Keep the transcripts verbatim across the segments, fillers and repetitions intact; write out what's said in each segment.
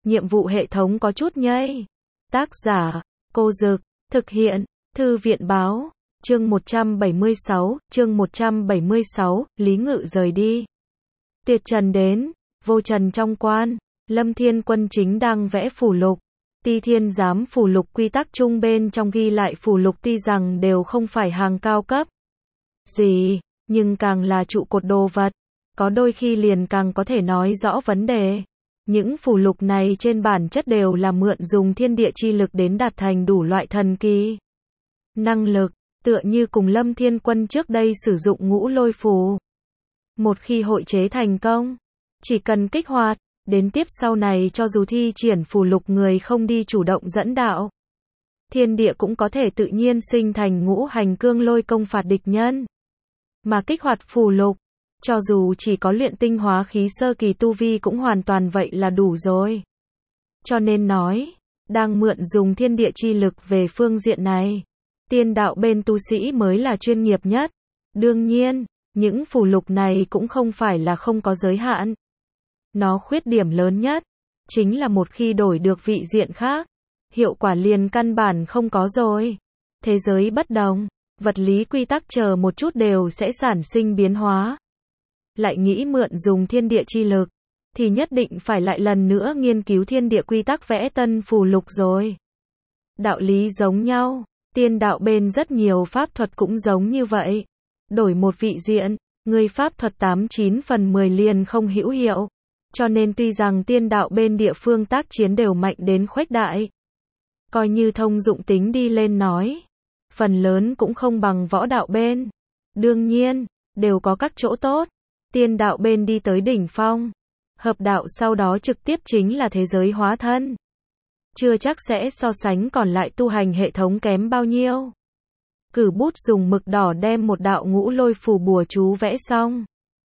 nhiệm vụ hệ thống có chút nhây. Tác giả, Cô Dực, thực hiện, Thư viện Báo, chương một trăm bảy mươi sáu, chương một trăm bảy mươi sáu, Lý Ngự rời đi. Tiệt Trần đến, vô trần trong quan, Lâm Thiên Quân chính đang vẽ phù lục. Ti Thiên Giám phù lục quy tắc chung bên trong ghi lại phù lục tuy rằng đều không phải hàng cao cấp gì, nhưng càng là trụ cột đồ vật, có đôi khi liền càng có thể nói rõ vấn đề. Những phù lục này trên bản chất đều là mượn dùng thiên địa chi lực đến đạt thành đủ loại thần kỳ năng lực, tựa như cùng Lâm Thiên Quân trước đây sử dụng ngũ lôi phù. Một khi hội chế thành công, chỉ cần kích hoạt, đến tiếp sau này cho dù thi triển phù lục người không đi chủ động dẫn đạo, thiên địa cũng có thể tự nhiên sinh thành ngũ hành cương lôi công phạt địch nhân. Mà kích hoạt phù lục, cho dù chỉ có luyện tinh hóa khí sơ kỳ tu vi cũng hoàn toàn vậy là đủ rồi. Cho nên nói, đang mượn dùng thiên địa chi lực về phương diện này, tiên đạo bên tu sĩ mới là chuyên nghiệp nhất. Đương nhiên, những phù lục này cũng không phải là không có giới hạn. Nó khuyết điểm lớn nhất, chính là một khi đổi được vị diện khác, hiệu quả liền căn bản không có rồi. Thế giới bất đồng, vật lý quy tắc chờ một chút đều sẽ sản sinh biến hóa. Lại nghĩ mượn dùng thiên địa chi lực, thì nhất định phải lại lần nữa nghiên cứu thiên địa quy tắc vẽ tân phù lục rồi. Đạo lý giống nhau, tiên đạo bên rất nhiều pháp thuật cũng giống như vậy. Đổi một vị diện, người pháp thuật tám chín phần mười liền không hữu hiệu. Cho nên tuy rằng tiên đạo bên địa phương tác chiến đều mạnh đến khuếch đại, coi như thông dụng tính đi lên nói, phần lớn cũng không bằng võ đạo bên. Đương nhiên, đều có các chỗ tốt. Tiên đạo bên đi tới đỉnh phong, hợp đạo sau đó trực tiếp chính là thế giới hóa thân. Chưa chắc sẽ so sánh còn lại tu hành hệ thống kém bao nhiêu. Cử bút dùng mực đỏ đem một đạo ngũ lôi phù bùa chú vẽ xong.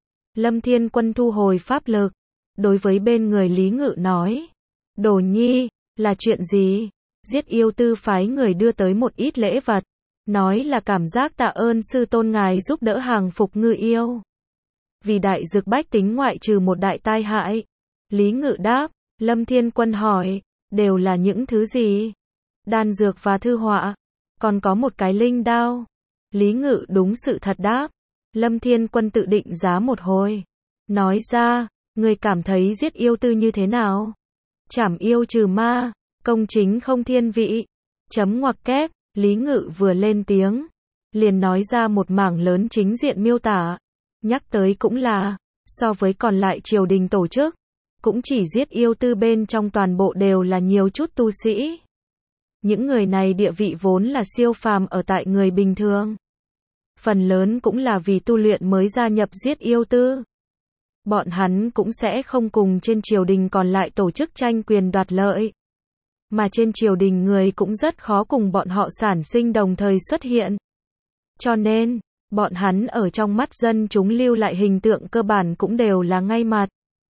Lâm Thiên Quân thu hồi pháp lực, đối với bên người Lý Ngự nói, Đồ Nhi, là chuyện gì? Giết yêu tư phái người đưa tới một ít lễ vật, nói là cảm giác tạ ơn sư tôn ngài giúp đỡ hàng phục ngư yêu. Vì đại dược bách tính ngoại trừ một đại tai hại. Lý Ngự đáp. Lâm Thiên Quân hỏi, đều là những thứ gì? Đan dược và thư họa, còn có một cái linh đao. Lý Ngự đúng sự thật đáp. Lâm Thiên Quân tự định giá một hồi, nói ra, người cảm thấy giết yêu tư như thế nào? Trảm yêu trừ ma, công chính không thiên vị. Chấm ngoặc kép, Lý Ngự vừa lên tiếng, liền nói ra một mảng lớn chính diện miêu tả. Nhắc tới cũng là, so với còn lại triều đình tổ chức, cũng chỉ giết yêu tư bên trong toàn bộ đều là nhiều chút tu sĩ. Những người này địa vị vốn là siêu phàm ở tại người bình thường. Phần lớn cũng là vì tu luyện mới gia nhập giết yêu tư. Bọn hắn cũng sẽ không cùng trên triều đình còn lại tổ chức tranh quyền đoạt lợi. Mà trên triều đình người cũng rất khó cùng bọn họ sản sinh đồng thời xuất hiện. Cho nên, bọn hắn ở trong mắt dân chúng lưu lại hình tượng cơ bản cũng đều là ngay mặt.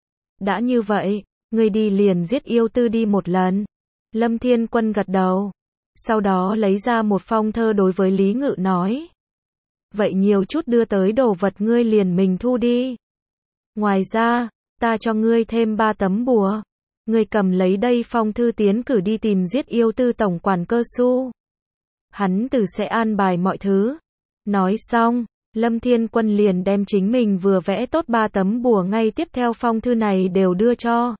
Đã như vậy, người đi liền giết yêu tư đi một lần. Lâm Thiên Quân gật đầu. Sau đó lấy ra một phong thơ đối với Lý Ngự nói. Vậy nhiều chút đưa tới đồ vật ngươi liền mình thu đi. Ngoài ra, ta cho ngươi thêm ba tấm bùa. Ngươi cầm lấy đây phong thư tiến cử đi tìm giết yêu tư tổng quản Cơ Su. Hắn từ sẽ an bài mọi thứ. Nói xong, Lâm Thiên Quân liền đem chính mình vừa vẽ tốt ba tấm bùa ngay tiếp theo phong thư này đều đưa cho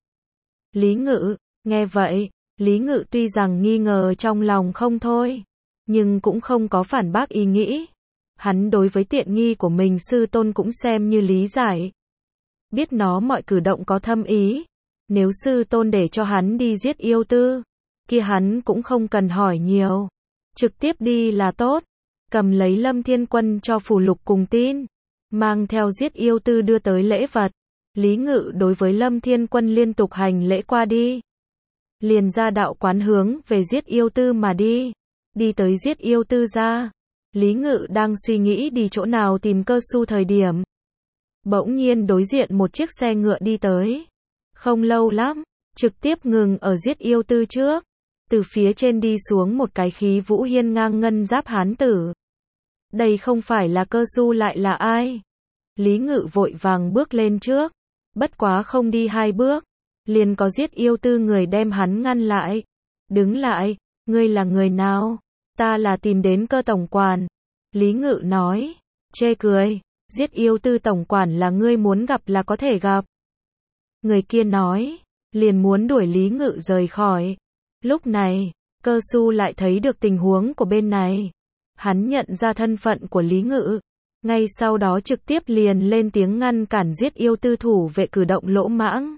Lý Ngự. Nghe vậy, Lý Ngự tuy rằng nghi ngờ trong lòng không thôi, nhưng cũng không có phản bác ý nghĩ. Hắn đối với tiện nghi của mình sư tôn cũng xem như lý giải. Biết nó mọi cử động có thâm ý. Nếu sư tôn để cho hắn đi giết yêu tư, kia hắn cũng không cần hỏi nhiều. Trực tiếp đi là tốt. Cầm lấy Lâm Thiên Quân cho phù lục cùng tin, mang theo giết yêu tư đưa tới lễ vật. Lý Ngự đối với Lâm Thiên Quân liên tục hành lễ qua đi. Liền ra đạo quán hướng về giết yêu tư mà đi. Đi tới giết yêu tư ra. Lý Ngự đang suy nghĩ đi chỗ nào tìm Cơ Su thời điểm. Bỗng nhiên đối diện một chiếc xe ngựa đi tới. Không lâu lắm, trực tiếp ngừng ở giết yêu tư trước. Từ phía trên đi xuống một cái khí vũ hiên ngang ngân giáp hán tử. Đây không phải là Cơ Su lại là ai? Lý Ngự vội vàng bước lên trước. Bất quá không đi hai bước, liền có giết yêu tư người đem hắn ngăn lại. Đứng lại, ngươi là người nào? Ta là tìm đến Cơ tổng quản. Lý Ngự nói, chê cười, giết yêu tư tổng quản là ngươi muốn gặp là có thể gặp. Người kia nói, liền muốn đuổi Lý Ngự rời khỏi. Lúc này, Cơ Su lại thấy được tình huống của bên này. Hắn nhận ra thân phận của Lý Ngự. Ngay sau đó trực tiếp liền lên tiếng ngăn cản giết yêu tư thủ vệ cử động lỗ mãng.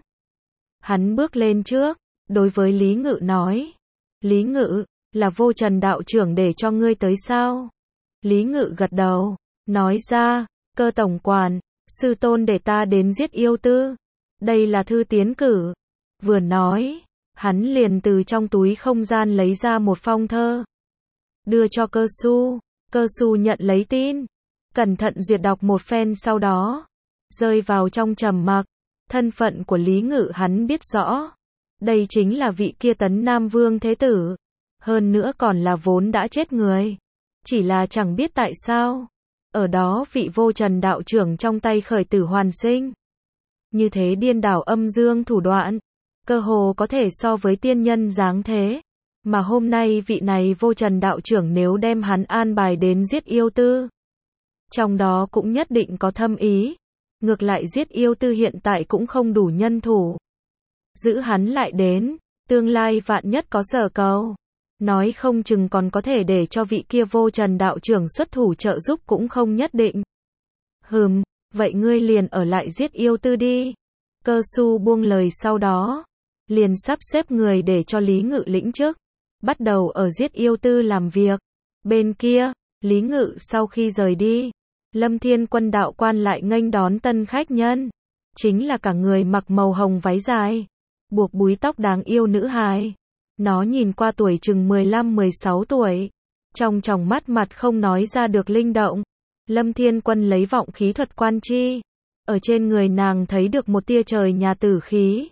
Hắn bước lên trước, đối với Lý Ngự nói. Lý Ngự, là Vô Trần đạo trưởng để cho ngươi tới sao? Lý Ngự gật đầu, nói ra, Cơ tổng quản, sư tôn để ta đến giết yêu tư. Đây là thư tiến cử. Vừa nói, hắn liền từ trong túi không gian lấy ra một phong thơ. Đưa cho Cơ Su. Cơ Su nhận lấy tin. Cẩn thận duyệt đọc một phen sau đó. Rơi vào trong trầm mặc. Thân phận của Lý Ngự hắn biết rõ. Đây chính là vị kia Tấn Nam Vương Thế Tử. Hơn nữa còn là vốn đã chết người. Chỉ là chẳng biết tại sao. Ở đó vị Vô Trần đạo trưởng trong tay khởi tử hoàn sinh. Như thế điên đảo âm dương thủ đoạn. Cơ hồ có thể so với tiên nhân dáng thế. Mà hôm nay vị này Vô Trần đạo trưởng nếu đem hắn an bài đến giết yêu tư. Trong đó cũng nhất định có thâm ý. Ngược lại giết yêu tư hiện tại cũng không đủ nhân thủ. Giữ hắn lại đến, tương lai vạn nhất có sở cầu. Nói không chừng còn có thể để cho vị kia Vô Trần đạo trưởng xuất thủ trợ giúp cũng không nhất định. Hừm, vậy ngươi liền ở lại giết yêu tư đi. Cơ Su buông lời sau đó. Liền sắp xếp người để cho Lý Ngự lĩnh chức. Bắt đầu ở giết yêu tư làm việc. Bên kia, Lý Ngự sau khi rời đi. Lâm Thiên Quân đạo quan lại nghênh đón tân khách nhân. Chính là cả người mặc màu hồng váy dài. Buộc búi tóc đáng yêu nữ hài. Nó nhìn qua tuổi chừng mười lăm mười sáu tuổi. Trong tròng mắt mặt không nói ra được linh động. Lâm Thiên Quân lấy vọng khí thuật quan chi. Ở trên người nàng thấy được một tia trời nhà tử khí.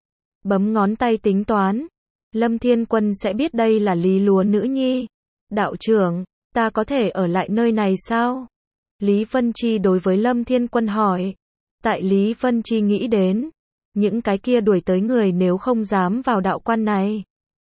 Bấm ngón tay tính toán. Lâm Thiên Quân sẽ biết đây là Lý Lúa nữ nhi. Đạo trưởng, ta có thể ở lại nơi này sao? Lý Vân Chi đối với Lâm Thiên Quân hỏi. Tại Lý Vân Chi nghĩ đến. Những cái kia đuổi tới người nếu không dám vào đạo quan này.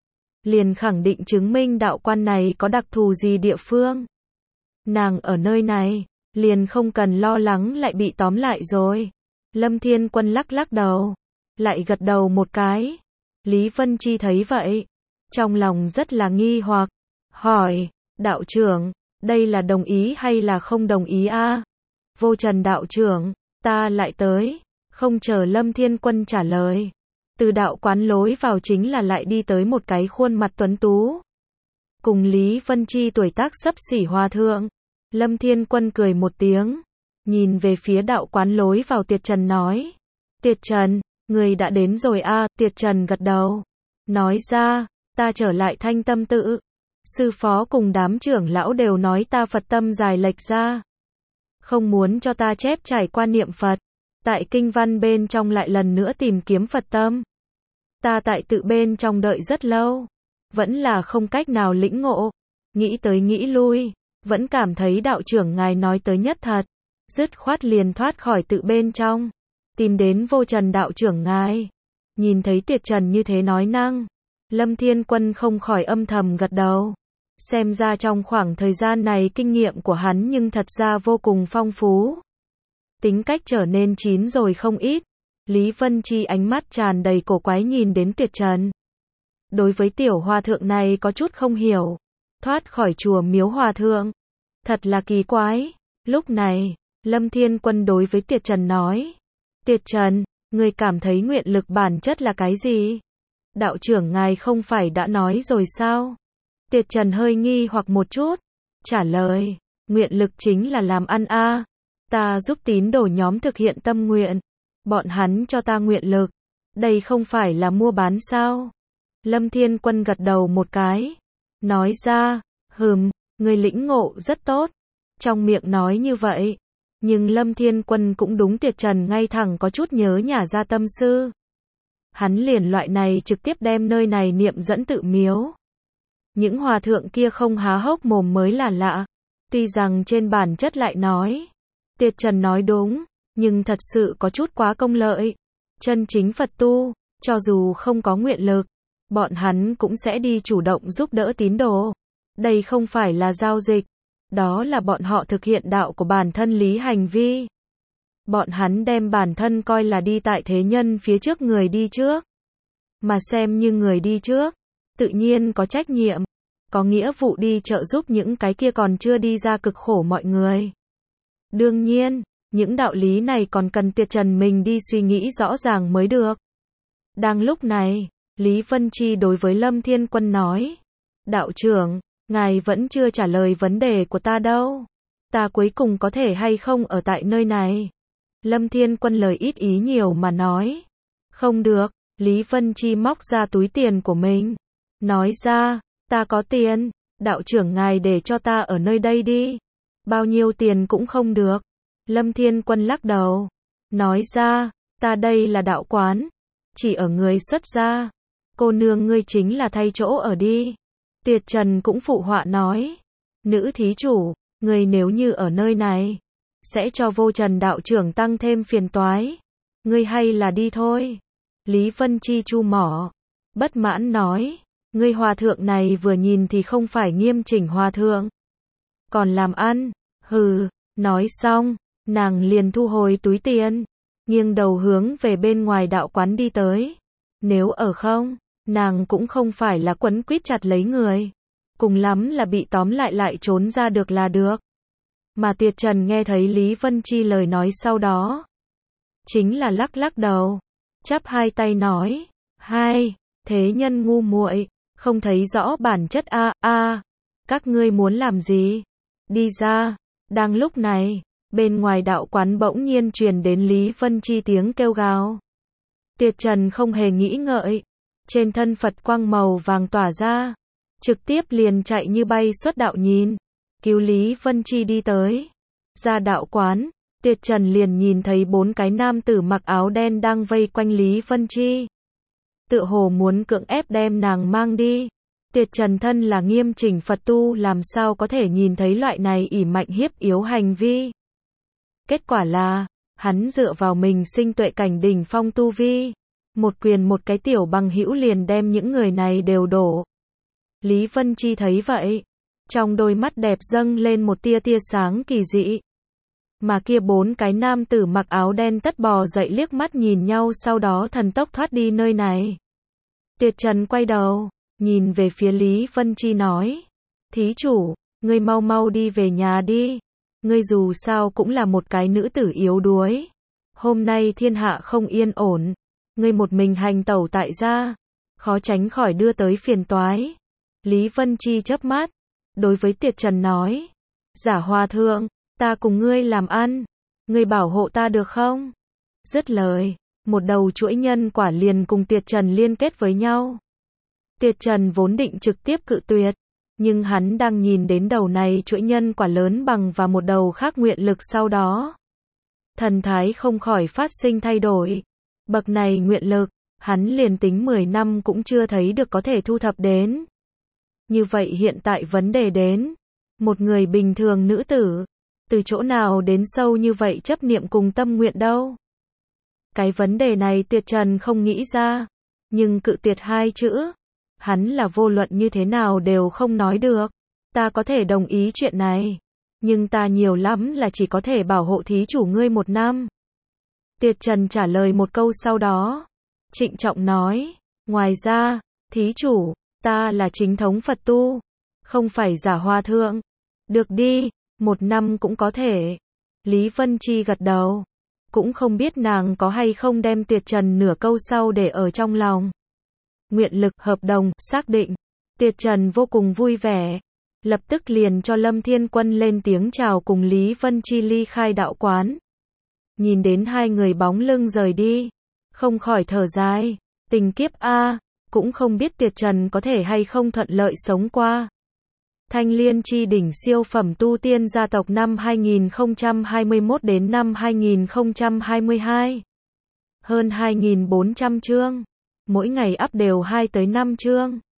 Liền khẳng định chứng minh đạo quan này có đặc thù gì địa phương. Nàng ở nơi này, liền không cần lo lắng lại bị tóm lại rồi. Lâm Thiên Quân lắc lắc đầu. Lại gật đầu một cái. Lý Vân Chi thấy vậy. Trong lòng rất là nghi hoặc. Hỏi, đạo trưởng, đây là đồng ý hay là không đồng ý a? Vô Trần đạo trưởng, ta lại tới. Không chờ Lâm Thiên Quân trả lời. Từ đạo quán lối vào chính là lại đi tới một cái khuôn mặt tuấn tú. Cùng Lý Vân Chi tuổi tác xấp xỉ hòa thượng. Lâm Thiên Quân cười một tiếng. Nhìn về phía đạo quán lối vào Tiệt Trần nói. Tiệt Trần, người đã đến rồi a? À, Tiệt Trần gật đầu. Nói ra, ta trở lại Thanh Tâm tự. Sư phó cùng đám trưởng lão đều nói ta Phật tâm dài lệch ra. Không muốn cho ta chép trải qua niệm Phật. Tại kinh văn bên trong lại lần nữa tìm kiếm Phật tâm. Ta tại tự bên trong đợi rất lâu. Vẫn là không cách nào lĩnh ngộ. Nghĩ tới nghĩ lui. Vẫn cảm thấy đạo trưởng ngài nói tới nhất thật. Dứt khoát liền thoát khỏi tự bên trong. Tìm đến Vô Trần đạo trưởng ngài. Nhìn thấy Tiệt Trần như thế nói năng. Lâm Thiên Quân không khỏi âm thầm gật đầu. Xem ra trong khoảng thời gian này kinh nghiệm của hắn nhưng thật ra vô cùng phong phú. Tính cách trở nên chín rồi không ít. Lý Vân Chi ánh mắt tràn đầy cổ quái nhìn đến Tiệt Trần. Đối với tiểu hòa thượng này có chút không hiểu. Thoát khỏi chùa miếu hòa thượng. Thật là kỳ quái. Lúc này, Lâm Thiên Quân đối với Tiệt Trần nói. Tiệt Trần, người cảm thấy nguyện lực bản chất là cái gì? Đạo trưởng ngài không phải đã nói rồi sao? Tiệt Trần hơi nghi hoặc một chút. Trả lời, nguyện lực chính là làm ăn a. À. Ta giúp tín đồ nhóm thực hiện tâm nguyện. Bọn hắn cho ta nguyện lực. Đây không phải là mua bán sao? Lâm Thiên Quân gật đầu một cái. Nói ra, hừm, người lĩnh ngộ rất tốt. Trong miệng nói như vậy. Nhưng Lâm Thiên Quân cũng đúng Tiệt Trần ngay thẳng có chút nhớ nhà ra tâm sư. Hắn liền loại này trực tiếp đem nơi này niệm dẫn tự miếu. Những hòa thượng kia không há hốc mồm mới là lạ. Tuy rằng trên bản chất lại nói. Tiệt Trần nói đúng, nhưng thật sự có chút quá công lợi. Chân chính Phật tu, Cho dù không có nguyện lực, bọn hắn cũng sẽ đi chủ động giúp đỡ tín đồ. Đây không phải là giao dịch, đó là bọn họ thực hiện đạo của bản thân lý hành vi. Bọn hắn đem bản thân coi là đi tại thế nhân phía trước người đi trước. Mà xem như người đi trước, tự nhiên có trách nhiệm, có nghĩa vụ đi trợ giúp những cái kia còn chưa đi ra cực khổ mọi người. Đương nhiên, những đạo lý này còn cần Tiệt Trần mình đi suy nghĩ rõ ràng mới được. Đang lúc này, Lý Vân Chi đối với Lâm Thiên Quân nói, đạo trưởng, ngài vẫn chưa trả lời vấn đề của ta đâu. Ta cuối cùng có thể hay không ở tại nơi này? Lâm Thiên Quân lời ít ý nhiều mà nói. Không được, Lý Vân Chi móc ra túi tiền của mình. Nói ra, ta có tiền, đạo trưởng ngài để cho ta ở nơi đây đi. Bao nhiêu tiền cũng không được. Lâm Thiên Quân lắc đầu. Nói ra, ta đây là đạo quán. Chỉ ở người xuất gia. Cô nương ngươi chính là thay chỗ ở đi. Tiệt Trần cũng phụ họa nói. Nữ thí chủ, ngươi nếu như ở nơi này, sẽ cho Vô Trần đạo trưởng tăng thêm phiền toái. Ngươi hay là đi thôi. Lý Vân Chi chu mỏ. Bất mãn nói. Ngươi hòa thượng này vừa nhìn thì không phải nghiêm chỉnh hòa thượng. Còn làm ăn. Hừ. Nói xong, nàng liền thu hồi túi tiền. Nghiêng đầu hướng về bên ngoài đạo quán đi tới. Nếu ở không, nàng cũng không phải là quấn quýt chặt lấy người. Cùng lắm là bị tóm lại lại trốn ra được là được. Mà Tiệt Trần nghe thấy Lý Vân Chi lời nói sau đó. Chính là lắc lắc đầu. Chắp hai tay nói. Hai, thế nhân ngu muội, không thấy rõ bản chất a a. Các ngươi muốn làm gì? Đi ra. Đang lúc này, bên ngoài đạo quán bỗng nhiên truyền đến Lý Vân Chi tiếng kêu gào. Tiệt Trần không hề nghĩ ngợi. Trên thân Phật quang màu vàng tỏa ra. Trực tiếp liền chạy như bay xuất đạo nhìn. Cứu Lý Vân Chi đi tới. Ra đạo quán, Tiệt Trần liền nhìn thấy bốn cái nam tử mặc áo đen đang vây quanh Lý Vân Chi. Tựa hồ muốn cưỡng ép đem nàng mang đi. Tiệt Trần thân là nghiêm chỉnh Phật tu làm sao có thể nhìn thấy loại này ỷ mạnh hiếp yếu hành vi. Kết quả là, hắn dựa vào mình sinh tuệ cảnh đỉnh phong tu vi. Một quyền một cái tiểu bằng hữu liền đem những người này đều đổ. Lý Vân Chi thấy vậy. Trong đôi mắt đẹp dâng lên một tia tia sáng kỳ dị. Mà kia bốn cái nam tử mặc áo đen tất bò dậy liếc mắt nhìn nhau sau đó thần tốc thoát đi nơi này. Tiệt Trần quay đầu, nhìn về phía Lý Vân Chi nói. Thí chủ, ngươi mau mau đi về nhà đi. Ngươi dù sao cũng là một cái nữ tử yếu đuối. Hôm nay thiên hạ không yên ổn. Ngươi một mình hành tẩu tại gia, khó tránh khỏi đưa tới phiền toái. Lý Vân Chi chớp mắt. Đối với Tiệt Trần nói. Giả hòa thượng, ta cùng ngươi làm ăn. Ngươi bảo hộ ta được không? Dứt lời, một đầu chuỗi nhân quả liền cùng Tiệt Trần liên kết với nhau. Tiệt Trần vốn định trực tiếp cự tuyệt. Nhưng hắn đang nhìn đến đầu này chuỗi nhân quả lớn bằng và một đầu khác nguyện lực sau đó. Thần thái không khỏi phát sinh thay đổi. Bậc này nguyện lực, hắn liền tính mười năm cũng chưa thấy được có thể thu thập đến. Như vậy hiện tại vấn đề đến. Một người bình thường nữ tử, từ chỗ nào đến sâu như vậy chấp niệm cùng tâm nguyện đâu? Cái vấn đề này Tiệt Trần không nghĩ ra. Nhưng cự tuyệt hai chữ. Hắn là vô luận như thế nào đều không nói được. Ta có thể đồng ý chuyện này. Nhưng ta nhiều lắm là chỉ có thể bảo hộ thí chủ ngươi một năm. Tiệt Trần trả lời một câu sau đó. Trịnh trọng nói. Ngoài ra, thí chủ, ta là chính thống Phật tu. Không phải giả hòa thượng. Được đi, một năm cũng có thể. Lý Vân Chi gật đầu. Cũng không biết nàng có hay không đem Tiệt Trần nửa câu sau để ở trong lòng. Nguyện lực hợp đồng, xác định. Tiệt Trần vô cùng vui vẻ. Lập tức liền cho Lâm Thiên Quân lên tiếng chào cùng Lý Vân Chi ly khai đạo quán. Nhìn đến hai người bóng lưng rời đi. Không khỏi thở dài. Tình kiếp a, cũng không biết Tiệt Trần có thể hay không thuận lợi sống qua. Thanh Liên chi đỉnh siêu phẩm tu tiên gia tộc năm hai nghìn không trăm hai mươi mốt đến năm hai nghìn không trăm hai mươi hai. Hơn hai nghìn bốn trăm chương. Mỗi ngày up đều hai tới năm chương.